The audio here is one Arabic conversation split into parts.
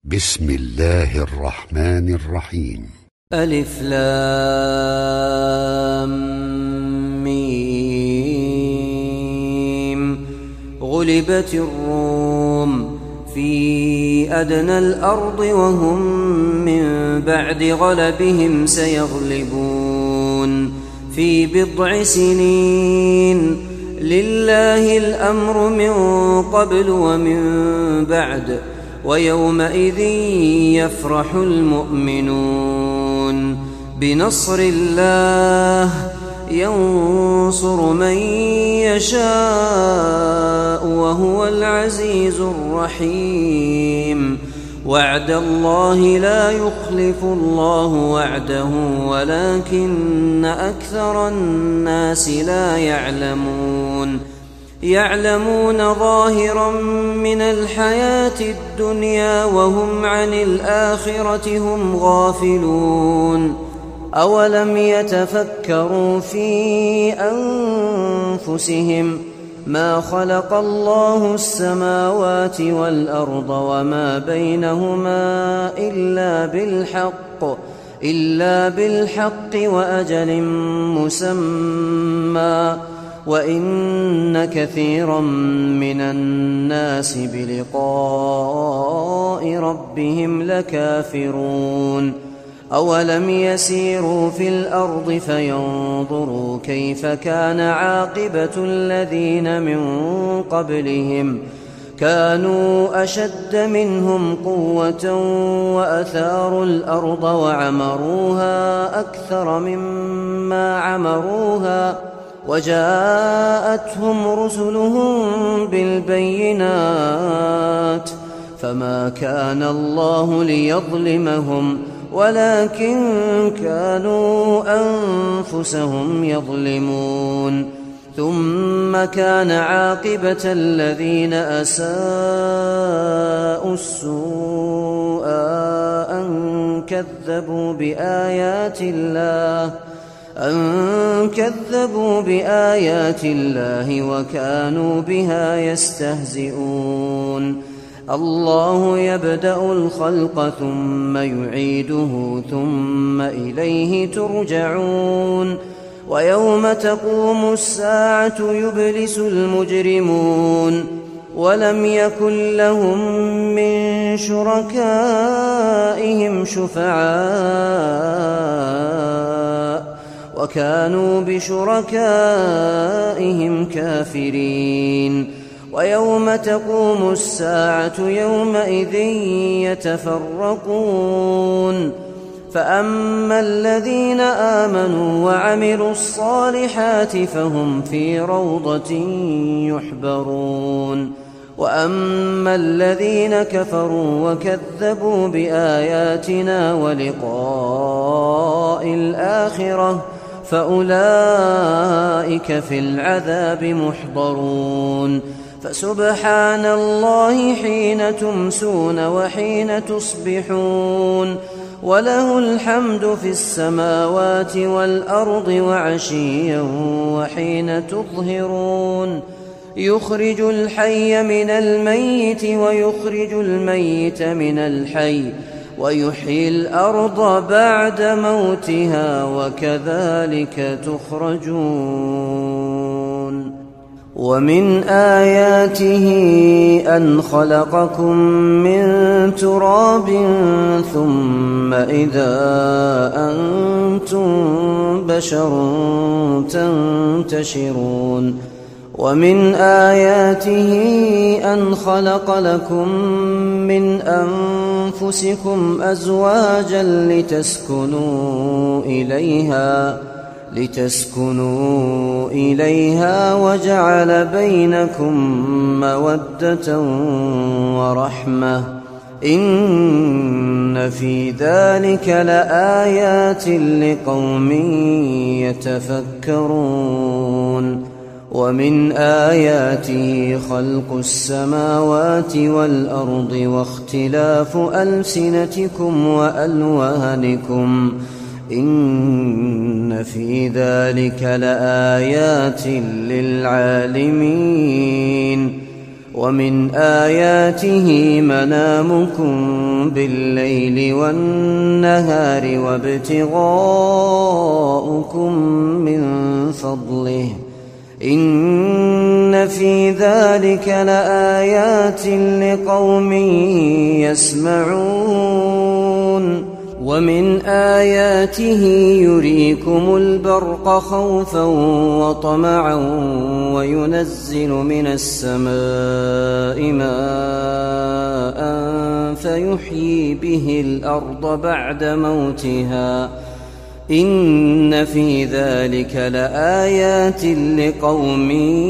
بسم الله الرحمن الرحيم. ألف لام ميم. غلبت الروم في أدنى الأرض وهم من بعد غلبهم سيغلبون في بضع سنين. لله الأمر من قبل ومن بعد ويومئذ يفرح المؤمنون بنصر الله ينصر من يشاء وهو العزيز الرحيم. وعد الله لا يخلف الله وعده ولكن أكثر الناس لا يعلمون ظاهرا من الحياة الدنيا وهم عن الآخرة هم غافلون. أولم يتفكروا في أنفسهم ما خلق الله السماوات والأرض وما بينهما إلا بالحق وأجل مسمى وإن كثيرا من الناس بلقاء ربهم لكافرون. أولم يسيروا في الأرض فينظروا كيف كان عاقبة الذين من قبلهم كانوا أشد منهم قوة وأثاروا الأرض وعمروها أكثر مما عمروها وجاءتهم رسلهم بالبينات فما كان الله ليظلمهم ولكن كانوا أنفسهم يظلمون. ثم كان عاقبة الذين أساءوا السوء أن كذبوا بآيات الله وكانوا بها يستهزئون. الله يبدأ الخلق ثم يعيده ثم إليه ترجعون. ويوم تقوم الساعة يبلس المجرمون ولم يكن لهم من شركائهم شفعاء وكانوا بشركائهم كافرين. ويوم تقوم الساعة يومئذ يتفرقون فأما الذين آمنوا وعملوا الصالحات فهم في روضة يحبرون. وأما الذين كفروا وكذبوا بآياتنا ولقاء الآخرة فأولئك في العذاب محضرون. فسبحان الله حين تمسون وحين تصبحون وله الحمد في السماوات والأرض وعشيا وحين تظهرون. يخرج الحي من الميت ويخرج الميت من الحي ويحيي الأرض بعد موتها وكذلك تخرجون. ومن آياته أن خلقكم من تراب ثم إذا أنتم بشر تنتشرون. ومن آياته أن خلق لكم من أنفسكم أزواجا لتسكنوا إليها وجعل بينكم مودة ورحمة إن في ذلك لآيات لقوم يتفكرون. ومن آياته خلق السماوات والأرض واختلاف ألسنتكم وألوانكم إن في ذلك لآيات للعالمين. ومن آياته منامكم بالليل والنهار وابتغاؤكم من فضله إن في ذلك لآيات لقوم يسمعون ومن آياته يريكم البرق خوفا وطمعا وينزل من السماء ماء فيحيي به الأرض بعد موتها إن في ذلك لآيات لقوم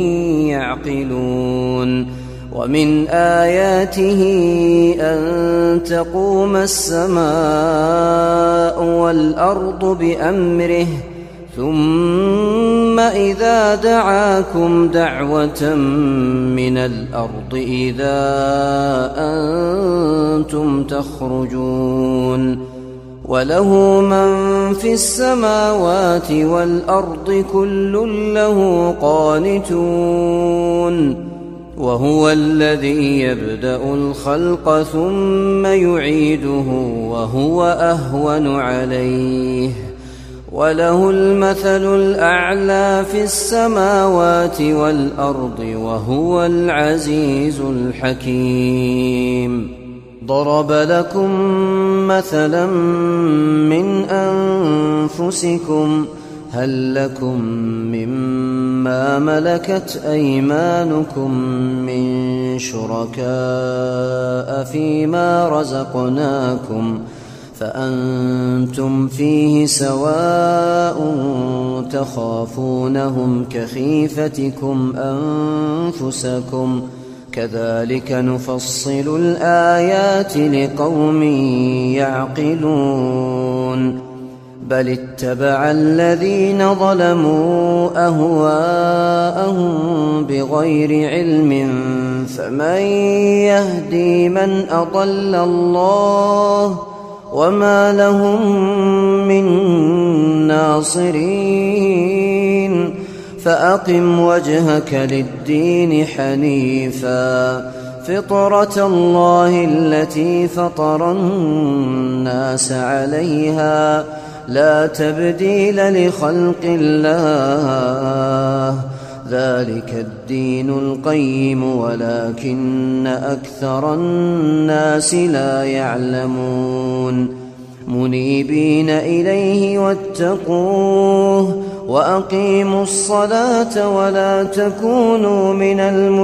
يعقلون ومن آياته أن تقوم السماء والأرض بأمره ثم إذا دعاكم دعوة من الأرض إذا أنتم تخرجون وله من في السماوات والأرض كل له قانتون وهو الذي يبدأ الخلق ثم يعيده وهو أهون عليه وله المثل الأعلى في السماوات والأرض وهو العزيز الحكيم ضرب لكم مثلا من أنفسكم هل لكم مما ملكت أيمانكم من شركاء فيما رزقناكم فأنتم فيه سواء تخافونهم كخيفتكم أنفسكم كذلك نفصل الآيات لقوم يعقلون بل اتبع الذين ظلموا أهواءهم بغير علم فمن يهدي من أضل الله وما لهم من ناصرين فأقم وجهك للدين حنيفا فطرة الله التي فطر الناس عليها لا تبديل لخلق الله ذلك الدين القيم ولكن أكثر الناس لا يعلمون منيبين إليه واتقوه وأقيموا الصلاة ولا تكونوا من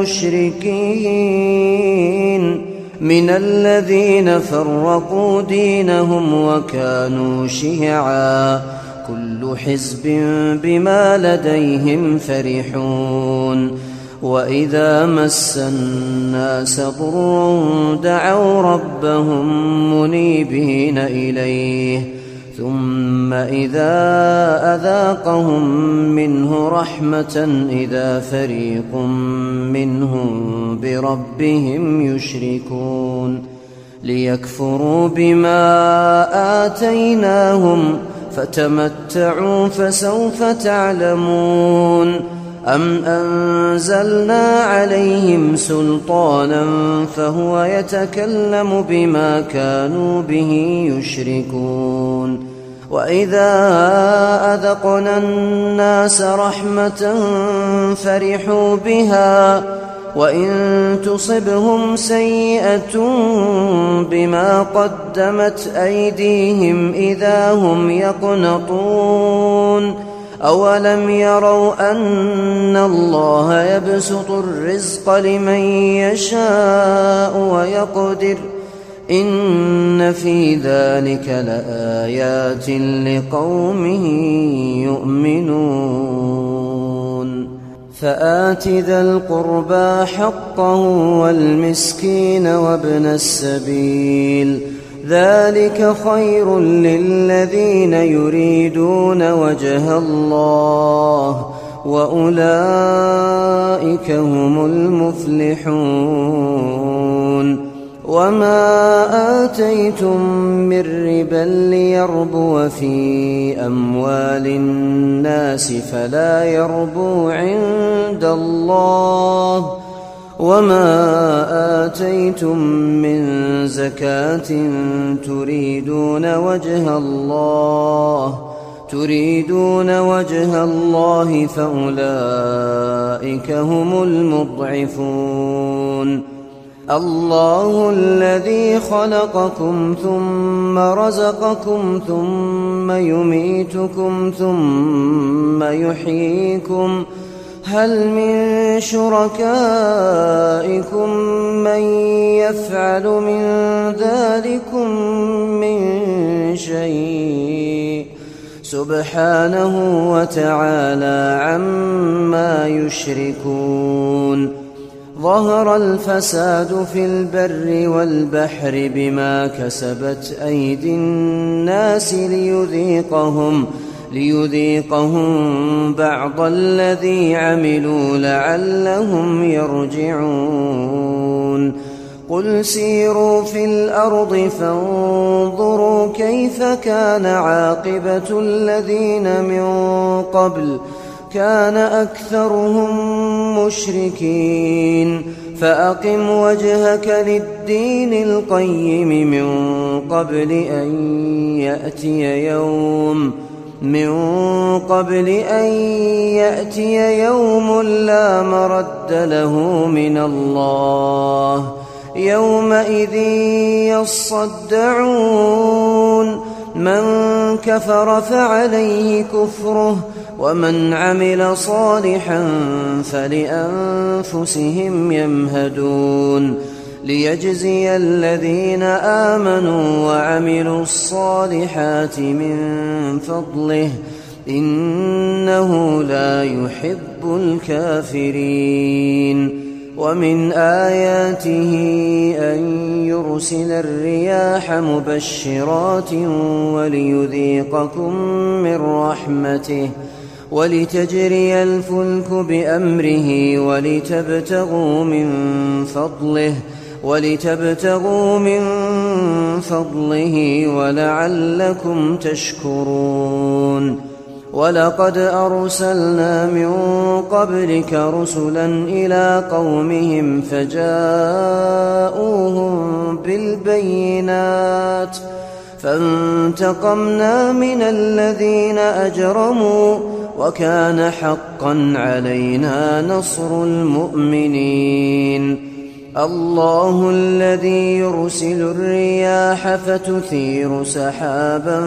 المشركين من الذين فرقوا دينهم وكانوا شيعا كل حزب بما لديهم فرحون وإذا مس الناس ضر دعوا ربهم منيبين إليه ثم إذا أذاقهم منه رحمة إذا فريق منهم بربهم يشركون ليكفروا بما آتيناهم فتمتعوا فسوف تعلمون أم أنزلنا عليهم سلطانا فهو يتكلم بما كانوا به يشركون وإذا أذقنا الناس رحمة فرحوا بها وإن تصبهم سيئة بما قدمت أيديهم إذا هم يقنطون أولم يروا أن الله يبسط الرزق لمن يشاء ويقدر إن في ذلك لآيات لقوم يؤمنون فآت ذا القربى حقه والمسكين وابن السبيل ذلك خير للذين يريدون وجه الله وأولئك هم المفلحون وما آتيتم من ربا ليربو في أموال الناس فلا يربو عند الله وما آتيتم من زكاة تريدون وجه الله فأولئك هم المضعفون. الله الذي خلقكم ثم رزقكم ثم يميتكم ثم يحييكم، هل من شركائكم من يفعل من ذلكم من شيء؟ سبحانه وتعالى عما يشركون. ظهر الفساد في البر والبحر بما كسبت أيدي الناس ليذيقهم بعض الذي عملوا لعلهم يرجعون. قل سيروا في الأرض فانظروا كيف كان عاقبة الذين من قبل، كان أكثرهم مشركين. فأقم وجهك للدين القيم من قبل أن يأتي يوم لا مرد له من الله، يومئذ يصدعون. من كفر فعليه كفره، ومن عمل صالحا فلأنفسهم يمهدون، ليجزي الذين آمنوا وعملوا الصالحات من فضله، إنه لا يحب الكافرين. ومن آياته أن يرسل الرياح مبشرات وليذيقكم من رحمته، ولتجري الفلك بأمره، ولتبتغوا من فضله ولعلكم تشكرون. ولقد أرسلنا من قبلك رسلا إلى قومهم فجاءوهم بالبينات، فانتقمنا من الذين أجرموا، وكان حقا علينا نصر المؤمنين. الله الذي يرسل الرياح فتثير سحابا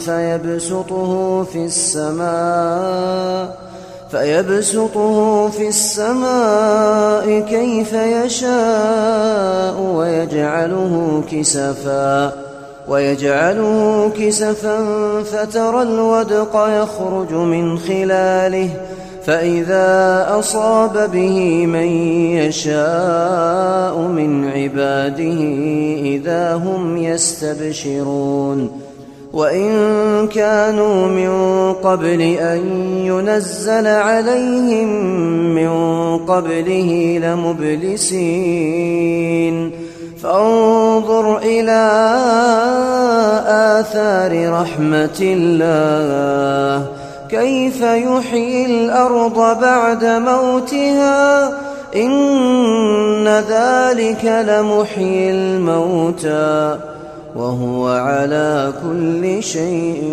فيبسطه في السماء كيف يشاء ويجعله كسفا فترى الودق يخرج من خلاله، فإذا أصاب به من يشاء من عباده إذا هم يستبشرون. وإن كانوا من قبل أن ينزل عليهم من قبله لمبلسين. فانظر إلى آثار رحمة الله كيف يحيي الأرض بعد موتها، إن ذلك لمحيي الموتى وهو على كل شيء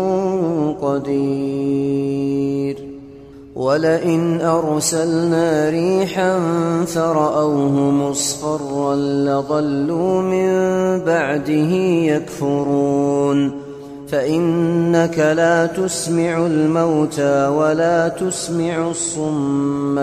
قدير. ولئن أرسلنا ريحا فرأوه مصفرا لظلوا من بعده يكفرون. فإنك لا تسمع الموتى ولا تسمع الصم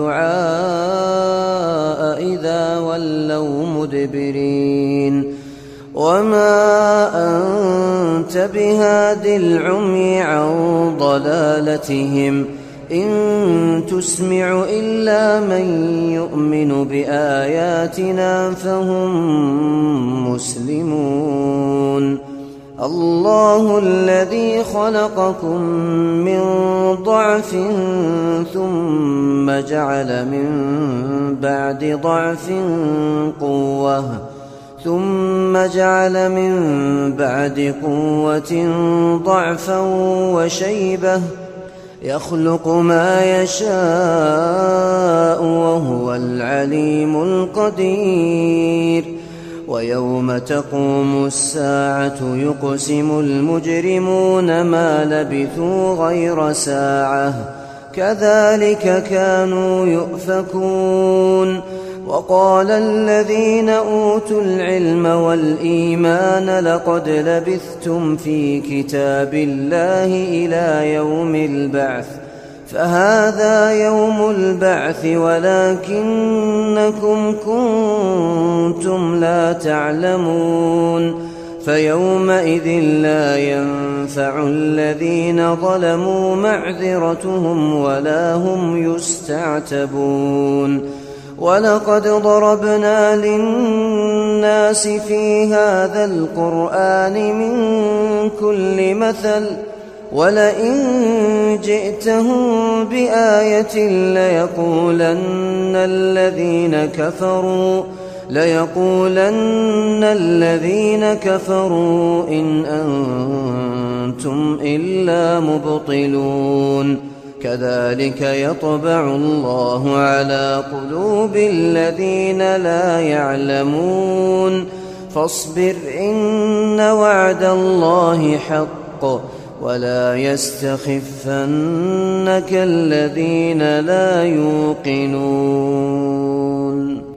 الدعاء إذا ولوا مدبرين. وما أنت بهاد العمي عن ضلالتهم، إن تسمع إلا من يؤمن بآياتنا فهم مسلمون. الله الذي خلقكم من ضعف ثم جعل من بعد ضعف قوة، ثم جعل من بعد قوة ضعفا وشيبة، يخلق ما يشاء وهو العليم القدير ويوم تقوم الساعة يقسم المجرمون ما لبثوا غير ساعة كذلك كانوا يؤفكون وقال الذين أوتوا العلم والإيمان لقد لبثتم في كتاب الله إلى يوم البعث فهذا يوم البعث ولكنكم كنتم لا تعلمون فيومئذ لا ينفع الذين ظلموا معذرتهم ولا هم يستعتبون ولقد ضربنا للناس في هذا القرآن من كل مثل ولئن جئتهم بآية ليقولن الذين كفروا إن أنتم إلا مبطلون كذلك يطبع الله على قلوب الذين لا يعلمون فاصبر إن وعد الله حق ولا يستخفنك الذين لا يوقنون